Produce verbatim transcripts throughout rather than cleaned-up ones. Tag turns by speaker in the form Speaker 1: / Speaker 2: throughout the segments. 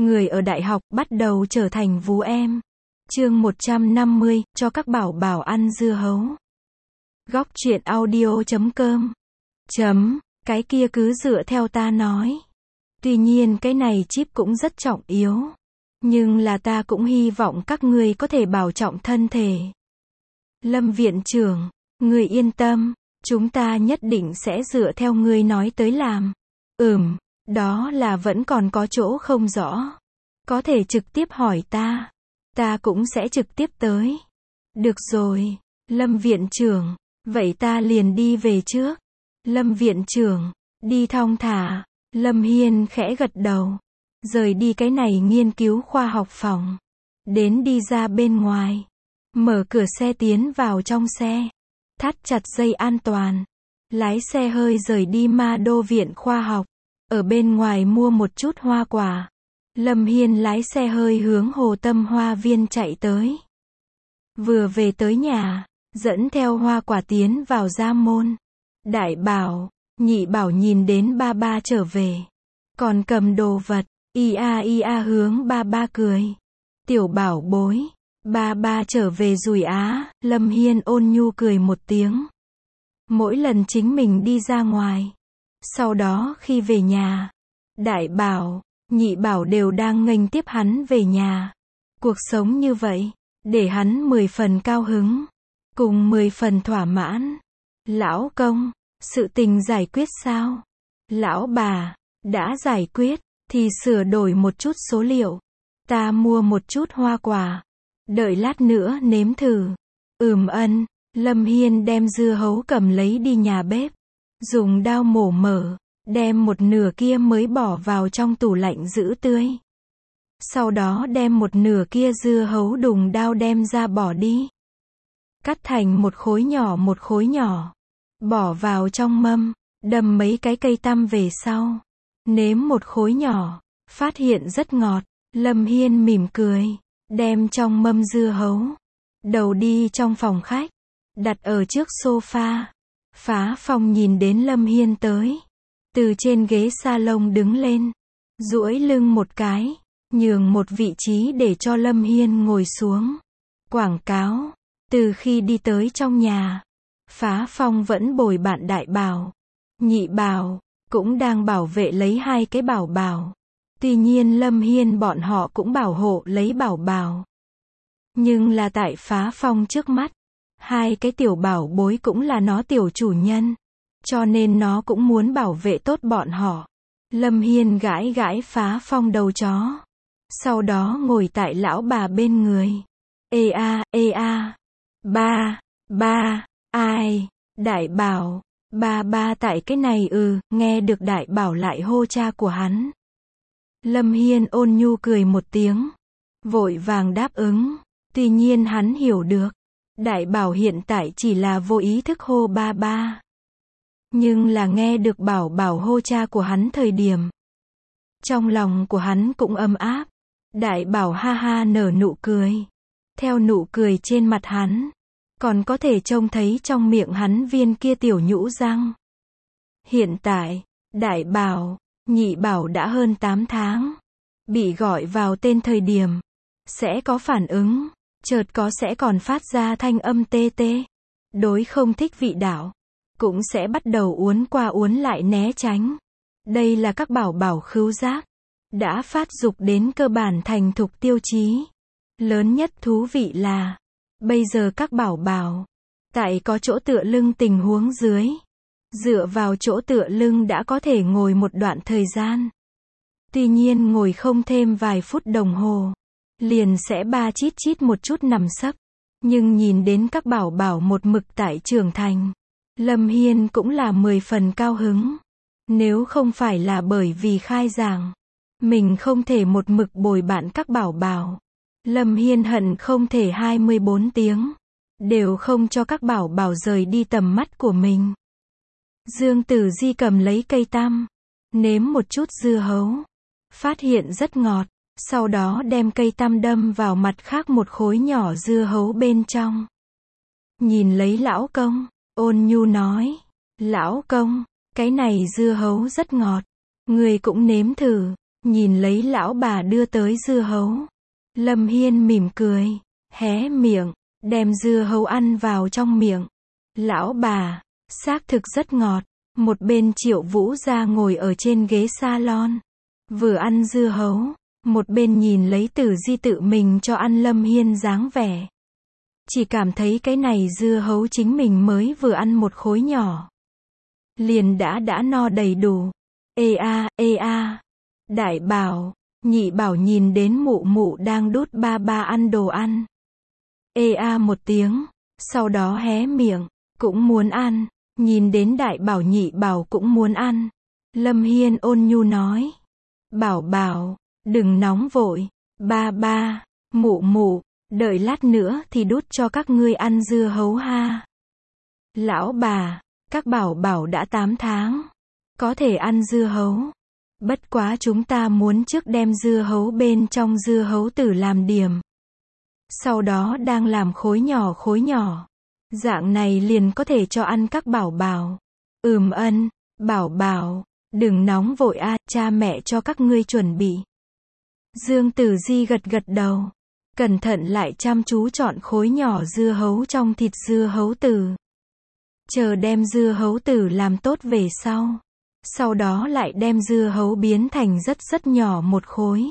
Speaker 1: Người ở đại học bắt đầu trở thành vú em. Chương một trăm năm mươi, cho các bảo bảo ăn dưa hấu. Góc truyện audio chấm com. Chấm, cái kia cứ dựa theo ta nói. Tuy nhiên cái này chip cũng rất trọng yếu. Nhưng là ta cũng hy vọng các ngươi có thể bảo trọng thân thể. Lâm viện trưởng, ngươi yên tâm, chúng ta nhất định sẽ dựa theo ngươi nói tới làm. Ừm, đó là vẫn còn có chỗ không rõ. Có thể trực tiếp hỏi ta. Ta cũng sẽ trực tiếp tới. Được rồi, Lâm viện trưởng, vậy ta liền đi về trước. Lâm viện trưởng, đi thong thả. Lâm Hiên khẽ gật đầu. Rời đi cái này nghiên cứu khoa học phòng. Đến đi ra bên ngoài. Mở cửa xe tiến vào trong xe. Thắt chặt dây an toàn. Lái xe hơi rời đi Ma Đô viện khoa học. Ở bên ngoài mua một chút hoa quả. Lâm Hiên lái xe hơi hướng Hồ Tâm Hoa Viên chạy tới. Vừa về tới nhà, dẫn theo hoa quả tiến vào gia môn. Đại bảo, nhị bảo nhìn đến ba ba trở về. Còn cầm đồ vật, ia ia hướng ba ba cười. Tiểu bảo bối, ba ba trở về rồi á. Lâm Hiên ôn nhu cười một tiếng. Mỗi lần chính mình đi ra ngoài. Sau đó khi về nhà, đại bảo, nhị bảo đều đang nghênh tiếp hắn về nhà. Cuộc sống như vậy, để hắn mười phần cao hứng, cùng mười phần thỏa mãn. Lão công, sự tình giải quyết sao? Lão bà, đã giải quyết, thì sửa đổi một chút số liệu. Ta mua một chút hoa quả. Đợi lát nữa nếm thử. Ừm ân, Lâm Hiên đem dưa hấu cầm lấy đi nhà bếp. Dùng dao mổ mở. Đem một nửa kia mới bỏ vào trong tủ lạnh giữ tươi. Sau đó đem một nửa kia dưa hấu đùng dao đem ra bỏ đi. Cắt thành một khối nhỏ một khối nhỏ. Bỏ vào trong mâm, đâm mấy cái cây tăm về sau. Nếm một khối nhỏ, phát hiện rất ngọt. Lâm Hiên mỉm cười, đem trong mâm dưa hấu. Đầu đi trong phòng khách, đặt ở trước sofa. Phá Phong nhìn đến Lâm Hiên tới. Từ trên ghế salon đứng lên, duỗi lưng một cái, nhường một vị trí để cho Lâm Hiên ngồi xuống. Quảng cáo, từ khi đi tới trong nhà, Phá Phong vẫn bồi bạn đại bảo, nhị bảo, cũng đang bảo vệ lấy hai cái bảo bảo. Tuy nhiên Lâm Hiên bọn họ cũng bảo hộ lấy bảo bảo. Nhưng là tại Phá Phong trước mắt, hai cái tiểu bảo bối cũng là nó tiểu chủ nhân. Cho nên nó cũng muốn bảo vệ tốt bọn họ. Lâm Hiên gãi gãi Phá Phong đầu chó. Sau đó ngồi tại lão bà bên người. Ê a, ê a. Ba, ba, ai, đại bảo. Ba ba tại cái này ừ, nghe được đại bảo lại hô cha của hắn. Lâm Hiên ôn nhu cười một tiếng. Vội vàng đáp ứng. Tuy nhiên hắn hiểu được. Đại bảo hiện tại chỉ là vô ý thức hô ba ba. Nhưng là nghe được bảo bảo hô cha của hắn thời điểm. Trong lòng của hắn cũng ấm áp. Đại bảo ha ha nở nụ cười. Theo nụ cười trên mặt hắn. Còn có thể trông thấy trong miệng hắn viên kia tiểu nhũ răng. Hiện tại, đại bảo, nhị bảo đã hơn tám tháng. Bị gọi vào tên thời điểm. Sẽ có phản ứng. Chợt có sẽ còn phát ra thanh âm tê tê. Đối không thích vị đạo. Cũng sẽ bắt đầu uốn qua uốn lại né tránh. Đây là các bảo bảo khứu giác. Đã phát dục đến cơ bản thành thục tiêu chí. Lớn nhất thú vị là, bây giờ các bảo bảo, tại có chỗ tựa lưng tình huống dưới. Dựa vào chỗ tựa lưng đã có thể ngồi một đoạn thời gian. Tuy nhiên ngồi không thêm vài phút đồng hồ. Liền sẽ ba chít chít một chút nằm sấp. Nhưng nhìn đến các bảo bảo một mực tại trưởng thành. Lâm Hiên cũng là mười phần cao hứng. Nếu không phải là bởi vì khai giảng, mình không thể một mực bồi bạn các bảo bảo. Lâm Hiên hận không thể hai mươi bốn tiếng. Đều không cho các bảo bảo rời đi tầm mắt của mình. Dương Tử Di cầm lấy cây tăm. Nếm một chút dưa hấu. Phát hiện rất ngọt. Sau đó đem cây tăm đâm vào mặt khác một khối nhỏ dưa hấu bên trong. Nhìn lấy lão công. Ôn nhu nói, lão công, cái này dưa hấu rất ngọt, người cũng nếm thử. Nhìn lấy lão bà đưa tới dưa hấu, Lâm Hiên mỉm cười, hé miệng, đem dưa hấu ăn vào trong miệng. Lão bà, xác thực rất ngọt. Một bên Triệu Vũ Gia ngồi ở trên ghế salon, vừa ăn dưa hấu, một bên nhìn lấy Tử Di tự mình cho ăn Lâm Hiên dáng vẻ. Chỉ cảm thấy cái này dưa hấu chính mình mới vừa ăn một khối nhỏ, liền đã đã no đầy đủ. Ê a, ê a. Đại bảo, nhị bảo nhìn đến mụ mụ đang đút ba ba ăn đồ ăn. Ê a một tiếng, sau đó hé miệng, cũng muốn ăn. Nhìn đến đại bảo nhị bảo cũng muốn ăn. Lâm Hiên ôn nhu nói. Bảo bảo, đừng nóng vội. Ba ba, mụ mụ, đợi lát nữa thì đút cho các ngươi ăn dưa hấu ha. Lão bà, các bảo bảo đã tám tháng, có thể ăn dưa hấu. Bất quá chúng ta muốn trước đem dưa hấu bên trong dưa hấu tử làm điểm. Sau đó đang làm khối nhỏ khối nhỏ. Dạng này liền có thể cho ăn các bảo bảo. Ừm ân, bảo bảo, đừng nóng vội a, cha mẹ cho các ngươi chuẩn bị. Dương Tử Di gật gật đầu, cẩn thận lại chăm chú chọn khối nhỏ dưa hấu trong thịt dưa hấu tử. Chờ đem dưa hấu tử làm tốt về sau. Sau đó lại đem dưa hấu biến thành rất rất nhỏ một khối.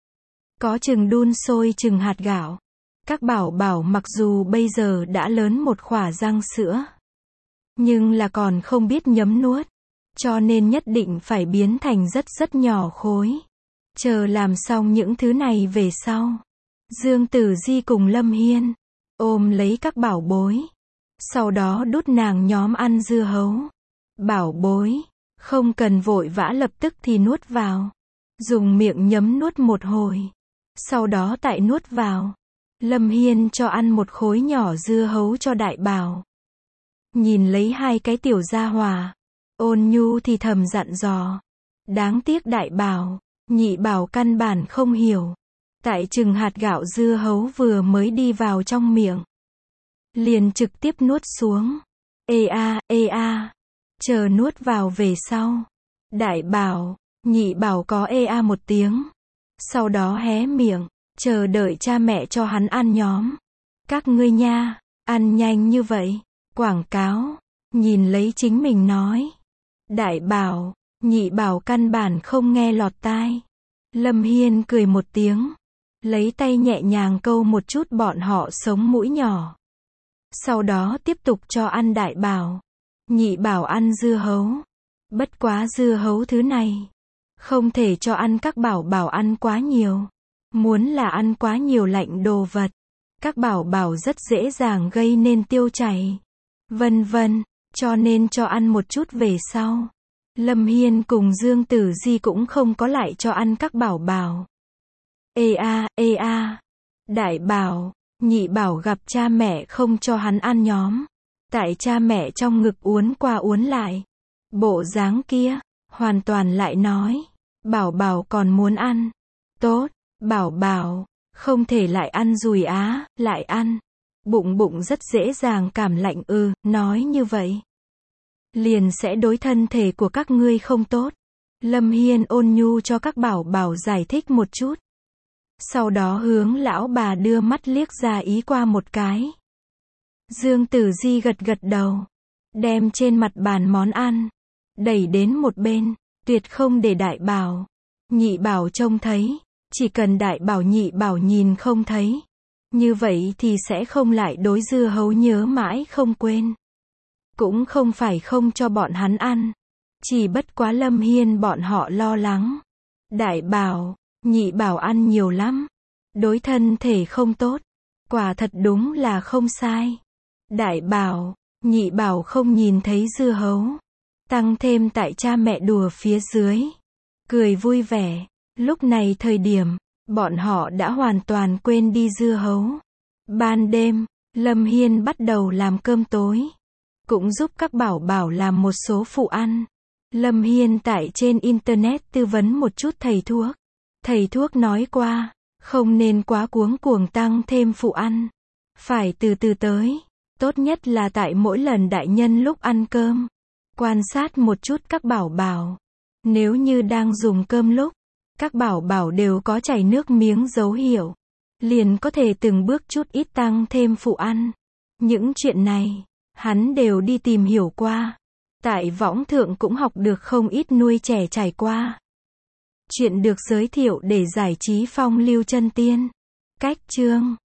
Speaker 1: Có chừng đun sôi chừng hạt gạo. Các bảo bảo mặc dù bây giờ đã lớn một khỏa răng sữa, nhưng là còn không biết nhấm nuốt, cho nên nhất định phải biến thành rất rất nhỏ khối. Chờ làm xong những thứ này về sau, Dương Tử Di cùng Lâm Hiên ôm lấy các bảo bối, sau đó đút nàng nhóm ăn dưa hấu. Bảo bối, không cần vội vã lập tức thì nuốt vào, dùng miệng nhấm nuốt một hồi, sau đó tại nuốt vào. Lâm Hiên cho ăn một khối nhỏ dưa hấu cho đại bảo. Nhìn lấy hai cái tiểu gia hỏa, ôn nhu thì thầm dặn dò. Đáng tiếc đại bảo, nhị bảo căn bản không hiểu. Tại chừng hạt gạo dưa hấu vừa mới đi vào trong miệng, liền trực tiếp nuốt xuống. Ê a, ê a. Chờ nuốt vào về sau. Đại bảo, nhị bảo có ê a một tiếng. Sau đó hé miệng. Chờ đợi cha mẹ cho hắn ăn nhóm. Các ngươi nha, ăn nhanh như vậy. Quảng cáo, nhìn lấy chính mình nói. Đại bảo, nhị bảo căn bản không nghe lọt tai. Lâm Hiên cười một tiếng, lấy tay nhẹ nhàng câu một chút bọn họ sống mũi nhỏ. Sau đó tiếp tục cho ăn đại bảo. Nhị bảo ăn dưa hấu. Bất quá dưa hấu thứ này, không thể cho ăn các bảo bảo ăn quá nhiều. Muốn là ăn quá nhiều lạnh đồ vật, các bảo bảo rất dễ dàng gây nên tiêu chảy, vân vân, cho nên cho ăn một chút về sau. Lâm Hiên cùng Dương Tử Di cũng không có lại cho ăn các bảo bảo. Ê a, ê a. Đại bảo, nhị bảo gặp cha mẹ không cho hắn ăn nhóm. Tại cha mẹ trong ngực uốn qua uốn lại. Bộ dáng kia, hoàn toàn lại nói. Bảo bảo còn muốn ăn. Tốt. Bảo bảo, không thể lại ăn dùi á, lại ăn. Bụng bụng rất dễ dàng cảm lạnh ư, nói như vậy. Liền sẽ đối thân thể của các ngươi không tốt. Lâm Hiên ôn nhu cho các bảo bảo giải thích một chút. Sau đó hướng lão bà đưa mắt liếc ra ý qua một cái. Dương Tử Di gật gật đầu. Đem trên mặt bàn món ăn, đẩy đến một bên, tuyệt không để đại bảo, nhị bảo trông thấy. Chỉ cần đại bảo nhị bảo nhìn không thấy, như vậy thì sẽ không lại đối dưa hấu nhớ mãi không quên. Cũng không phải không cho bọn hắn ăn, chỉ bất quá Lâm Hiên bọn họ lo lắng. Đại bảo, nhị bảo ăn nhiều lắm, đối thân thể không tốt, quả thật đúng là không sai. Đại bảo, nhị bảo không nhìn thấy dưa hấu, tăng thêm tại cha mẹ đùa phía dưới, cười vui vẻ. Lúc này thời điểm, bọn họ đã hoàn toàn quên đi dưa hấu. Ban đêm, Lâm Hiên bắt đầu làm cơm tối, cũng giúp các bảo bảo làm một số phụ ăn. Lâm Hiên tại trên internet tư vấn một chút thầy thuốc. Thầy thuốc nói qua, không nên quá cuống cuồng tăng thêm phụ ăn. Phải từ từ tới, tốt nhất là tại mỗi lần đại nhân lúc ăn cơm. Quan sát một chút các bảo bảo. Nếu như đang dùng cơm lúc, Các bảo bảo đều có chảy nước miếng dấu hiệu. Liền có thể từng bước chút ít tăng thêm phụ ăn. Những chuyện này, hắn đều đi tìm hiểu qua. Tại võng thượng cũng học được không ít nuôi trẻ trải qua. Chuyện được giới thiệu để giải trí phong lưu chân tiên. Cách chương